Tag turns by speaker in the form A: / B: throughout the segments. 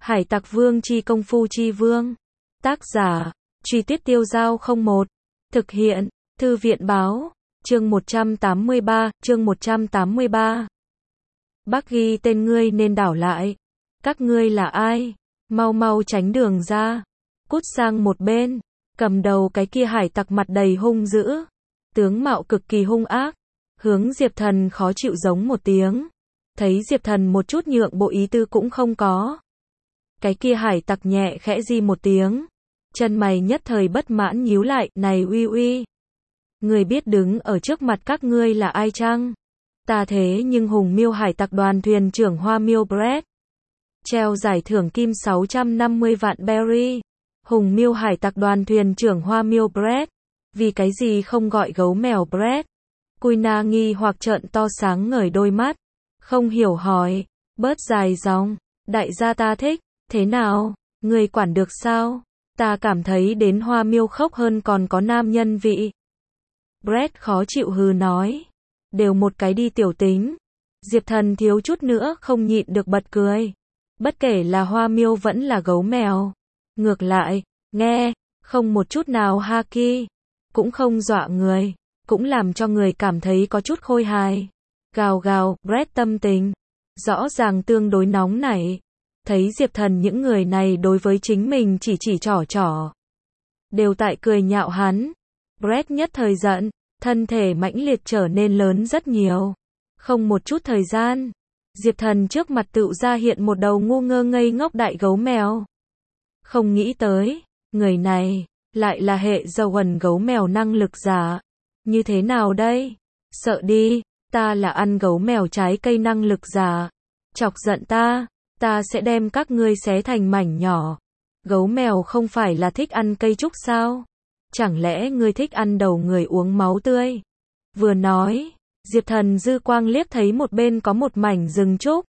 A: Hải Tặc Vương chi công phu chi vương. Tác giả, Truy Tuyết Tiêu Giao 01. Thực hiện, Thư viện báo. Chương 183, chương 183. Bác ghi tên ngươi nên đảo lại. Các ngươi là ai? Mau mau tránh đường ra. Cút sang một bên. Cầm đầu cái kia hải tặc mặt đầy hung dữ. Tướng mạo cực kỳ hung ác. Hướng Diệp Thần khó chịu giống một tiếng. Thấy Diệp Thần một chút nhượng bộ ý tư cũng không có. Cái kia hải tặc nhẹ khẽ di một tiếng. Chân mày nhất thời bất mãn nhíu lại, này uy uy. Người biết đứng ở trước mặt các ngươi là ai chăng? Ta thế nhưng Hùng Miêu hải tặc đoàn thuyền trưởng Hoa Miêu Brett. Treo giải thưởng kim 650 vạn berry. Hùng Miêu hải tặc đoàn thuyền trưởng Hoa Miêu Brett. Vì cái gì không gọi gấu mèo Brett? Kuina nghi hoặc trợn to sáng ngời đôi mắt. Không hiểu hỏi. Bớt dài dòng. Đại gia ta thích. Thế nào? Người quản được sao? Ta cảm thấy đến Hoa Miêu khóc hơn còn có nam nhân vị. Brett khó chịu hừ nói. Đều một cái đi tiểu tính. Diệp Thần thiếu chút nữa không nhịn được bật cười. Bất kể là Hoa Miêu vẫn là gấu mèo. Ngược lại, nghe, không một chút nào haki. Cũng không dọa người. Cũng làm cho người cảm thấy có chút khôi hài. Gào gào, Brett tâm tình. Rõ ràng tương đối nóng nảy. Thấy Diệp Thần những người này đối với chính mình chỉ trỏ trỏ. Đều tại cười nhạo hắn. Brett nhất thời giận, thân thể mãnh liệt trở nên lớn rất nhiều. Không một chút thời gian, Diệp Thần trước mặt tựu ra hiện một đầu ngu ngơ ngây ngốc đại gấu mèo. Không nghĩ tới, người này, lại là hệ dầu quần gấu mèo năng lực giả. Như thế nào đây? Sợ đi, ta là ăn gấu mèo trái cây năng lực giả. Chọc giận ta sẽ đem các ngươi xé thành mảnh nhỏ. Gấu mèo không phải là thích ăn cây trúc sao? Chẳng lẽ ngươi thích ăn đầu người uống máu tươi? Vừa nói, Diệp Thần dư quang liếc thấy một bên có một mảnh rừng trúc.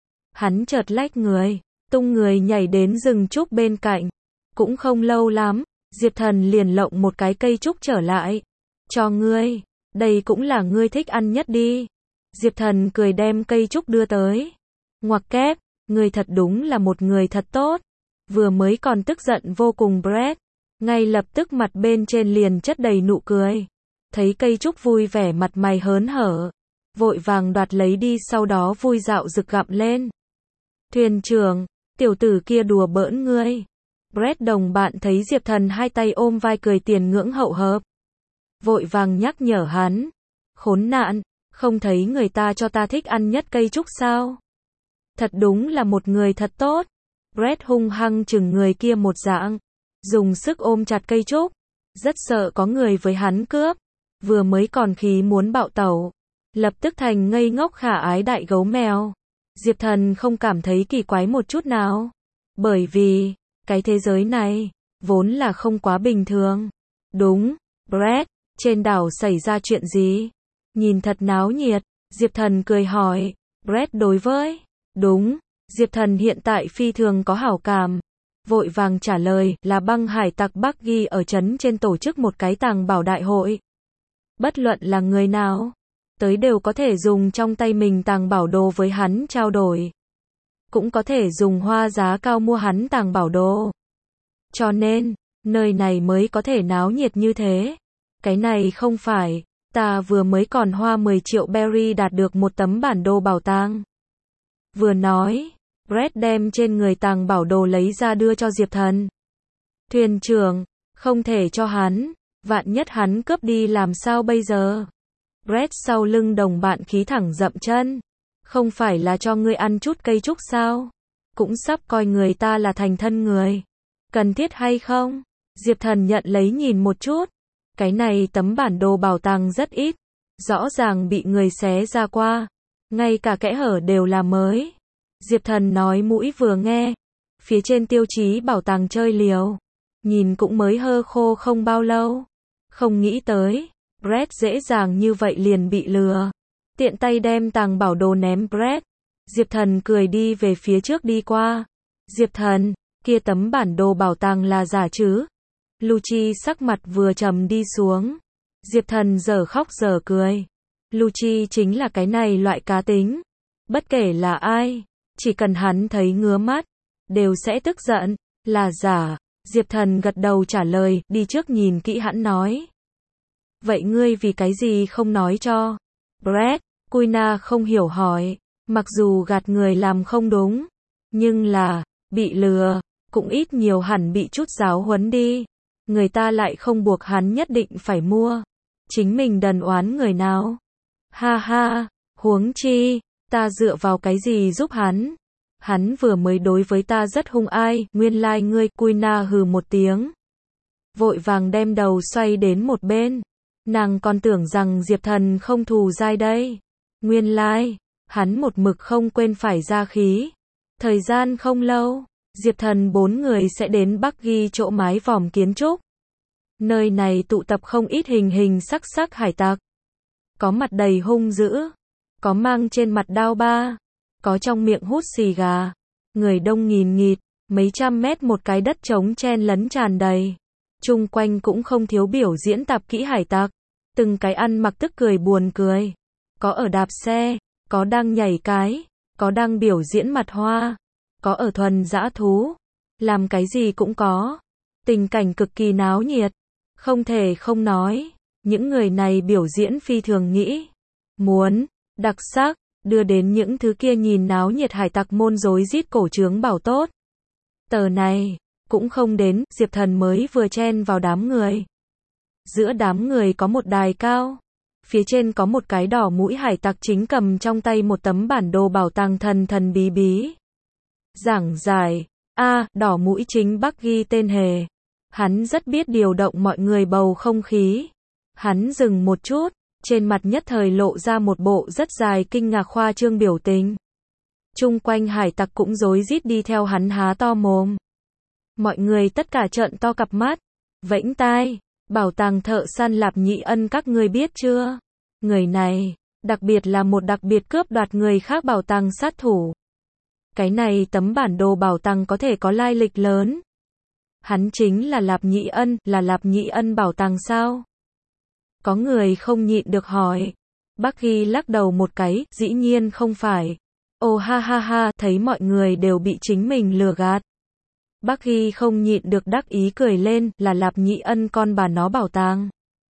A: Hắn chợt lách người, tung người nhảy đến rừng trúc bên cạnh. Cũng không lâu lắm, Diệp Thần liền lộng một cái cây trúc trở lại. Cho ngươi, đây cũng là ngươi thích ăn nhất đi. Diệp Thần cười đem cây trúc đưa tới. Ngoặc kép, ngươi thật đúng là một người thật tốt. Vừa mới còn tức giận vô cùng Brett. Ngay lập tức mặt bên trên liền chất đầy nụ cười. Thấy cây trúc vui vẻ mặt mày hớn hở. Vội vàng đoạt lấy đi sau đó vui dạo rực gặm lên. Thuyền trưởng, tiểu tử kia đùa bỡn ngươi. Brett đồng bạn thấy Diệp Thần hai tay ôm vai cười tiền ngưỡng hậu hợp. Vội vàng nhắc nhở hắn. Khốn nạn, không thấy người ta cho ta thích ăn nhất cây trúc sao? Thật đúng là một người thật tốt. Brett hung hăng chừng người kia một dạng. Dùng sức ôm chặt cây trúc. Rất sợ có người với hắn cướp. Vừa mới còn khí muốn bạo tẩu. Lập tức thành ngây ngốc khả ái đại gấu mèo. Diệp Thần không cảm thấy kỳ quái một chút nào. Bởi vì, cái thế giới này, vốn là không quá bình thường. Đúng, Brett, trên đảo xảy ra chuyện gì? Nhìn thật náo nhiệt. Diệp Thần cười hỏi. Brett đối với. Đúng, Diệp Thần hiện tại phi thường có hảo cảm. Vội vàng trả lời là băng hải tặc Bắc ghi ở trấn trên tổ chức một cái tàng bảo đại hội. Bất luận là người nào, tới đều có thể dùng trong tay mình tàng bảo đồ với hắn trao đổi. Cũng có thể dùng hoa giá cao mua hắn tàng bảo đồ. Cho nên, nơi này mới có thể náo nhiệt như thế. Cái này không phải, ta vừa mới còn hoa 10 triệu berry đạt được một tấm bản đồ bảo tàng. Vừa nói, Brett đem trên người tàng bảo đồ lấy ra đưa cho Diệp Thần. Thuyền trưởng, không thể cho hắn, vạn nhất hắn cướp đi làm sao bây giờ? Brett sau lưng đồng bạn khí thẳng dậm chân. Không phải là cho ngươi ăn chút cây trúc sao? Cũng sắp coi người ta là thành thân người. Cần thiết hay không? Diệp Thần nhận lấy nhìn một chút. Cái này tấm bản đồ bảo tàng rất ít. Rõ ràng bị người xé ra qua. Ngay cả kẽ hở đều là mới. Diệp Thần nói mũi vừa nghe. Phía trên tiêu chí bảo tàng chơi liều. Nhìn cũng mới hơ khô không bao lâu. Không nghĩ tới. Brett dễ dàng như vậy liền bị lừa. Tiện tay đem tàng bảo đồ ném Brett. Diệp Thần cười đi về phía trước đi qua. Diệp Thần, kia tấm bản đồ bảo tàng là giả chứ? Lucci sắc mặt vừa trầm đi xuống. Diệp Thần dở khóc dở cười. Lucci chính là cái này loại cá tính. Bất kể là ai, chỉ cần hắn thấy ngứa mắt, đều sẽ tức giận. Là giả. Diệp Thần gật đầu trả lời, đi trước nhìn kỹ hãn nói. Vậy ngươi vì cái gì không nói cho? Brett, Kuina không hiểu hỏi. Mặc dù gạt người làm không đúng, nhưng là, bị lừa, cũng ít nhiều hẳn bị chút giáo huấn đi. Người ta lại không buộc hắn nhất định phải mua. Chính mình đần oán người nào? Ha ha, huống chi, ta dựa vào cái gì giúp hắn? Hắn vừa mới đối với ta rất hung ai, nguyên lai ngươi, Kuina hừ một tiếng. Vội vàng đem đầu xoay đến một bên. Nàng còn tưởng rằng Diệp Thần không thù dai đây. Nguyên lai, hắn một mực không quên phải ra khí. Thời gian không lâu, Diệp Thần 4 người sẽ đến Bắc Ghi chỗ mái vòm kiến trúc. Nơi này tụ tập không ít hình hình sắc sắc hải tặc. Có mặt đầy hung dữ, có mang trên mặt đao ba, có trong miệng hút xì gà. Người đông nghìn nghịt, mấy trăm mét một cái đất trống chen lấn tràn đầy. Chung quanh cũng không thiếu biểu diễn tạp kỹ hải tặc. Từng cái ăn mặc tức cười buồn cười. Có ở đạp xe, có đang nhảy cái, có đang biểu diễn mặt hoa, có ở thuần dã thú. Làm cái gì cũng có. Tình cảnh cực kỳ náo nhiệt. Không thể không nói, những người này biểu diễn phi thường nghĩ. Muốn, đặc sắc, đưa đến những thứ kia nhìn náo nhiệt hải tặc môn rối rít cổ trướng bảo tốt. Tờ này, cũng không đến, Diệp Thần mới vừa chen vào đám người. Giữa đám người có một đài cao. Phía trên có một cái đỏ mũi hải tặc chính cầm trong tay một tấm bản đồ bảo tàng thần thần bí bí. Giảng giải, đỏ mũi chính Bắc Ghi tên hề. Hắn rất biết điều động mọi người bầu không khí. Hắn dừng một chút, trên mặt nhất thời lộ ra một bộ rất dài kinh ngạc khoa trương biểu tình. Chung quanh hải tặc cũng rối rít đi theo hắn há to mồm. Mọi người tất cả trợn to cặp mắt, vẫy tai. Bảo tàng thợ săn Lạp Nhĩ Ân các ngươi biết chưa? Người này, đặc biệt là một đặc biệt cướp đoạt người khác bảo tàng sát thủ. Cái này tấm bản đồ bảo tàng có thể có lai lịch lớn. Hắn chính là Lạp Nhĩ Ân, là Lạp Nhĩ Ân bảo tàng sao? Có người không nhịn được hỏi. Bắc Ghi lắc đầu một cái, dĩ nhiên không phải. Ồ ha ha ha, thấy mọi người đều bị chính mình lừa gạt. Bắc Ghi không nhịn được đắc ý cười lên, là Lạp Nhĩ Ân con bà nó bảo tàng.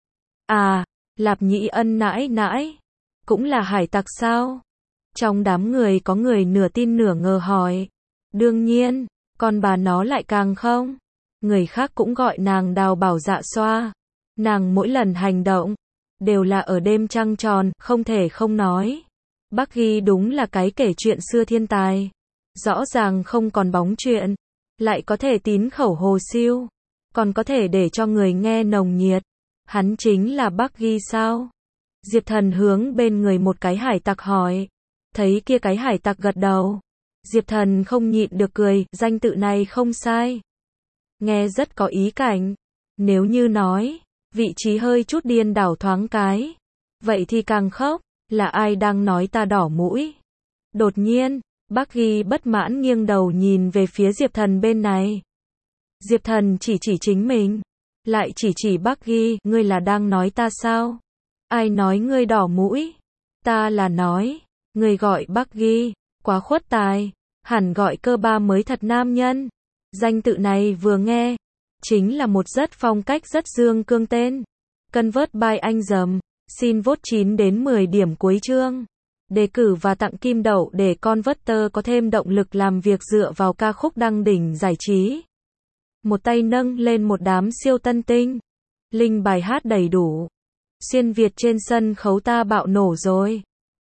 A: À, Lạp Nhĩ Ân nãi nãi, cũng là hải tặc sao? Trong đám người có người nửa tin nửa ngờ hỏi. Đương nhiên, con bà nó lại càng không. Người khác cũng gọi nàng Đào Bảo Dạ Xoa. Nàng mỗi lần hành động, đều là ở đêm trăng tròn, không thể không nói. Bắc Ghi đúng là cái kể chuyện xưa thiên tài. Rõ ràng không còn bóng chuyện. Lại có thể tín khẩu hồ siêu, còn có thể để cho người nghe nồng nhiệt. Hắn chính là Bắc Ghi sao? Diệp Thần hướng bên người một cái hải tặc hỏi. Thấy kia cái hải tặc gật đầu. Diệp Thần không nhịn được cười, danh tự này không sai. Nghe rất có ý cảnh. Nếu như nói, vị trí hơi chút điên đảo thoáng cái. Vậy thì càng khóc, là ai đang nói ta đỏ mũi? Đột nhiên, Bắc Ghi bất mãn nghiêng đầu nhìn về phía Diệp Thần bên này. Diệp Thần chỉ chính mình, lại chỉ Bắc Ghi, ngươi là đang nói ta sao? Ai nói ngươi đỏ mũi? Ta là nói, ngươi gọi Bắc Ghi, quá khuất tài, hẳn gọi cơ ba mới thật nam nhân. Danh tự này vừa nghe, chính là một rất phong cách rất dương cương tên. Convert by anh dầm, xin vote 9 đến 10 điểm cuối chương. Đề cử và tặng kim đậu để Converter có thêm động lực làm việc dựa vào ca khúc đăng đỉnh giải trí. Một tay nâng lên một đám siêu tân tinh. Link bài hát đầy đủ. Xuyên Việt trên sân khấu ta bạo nổ rồi.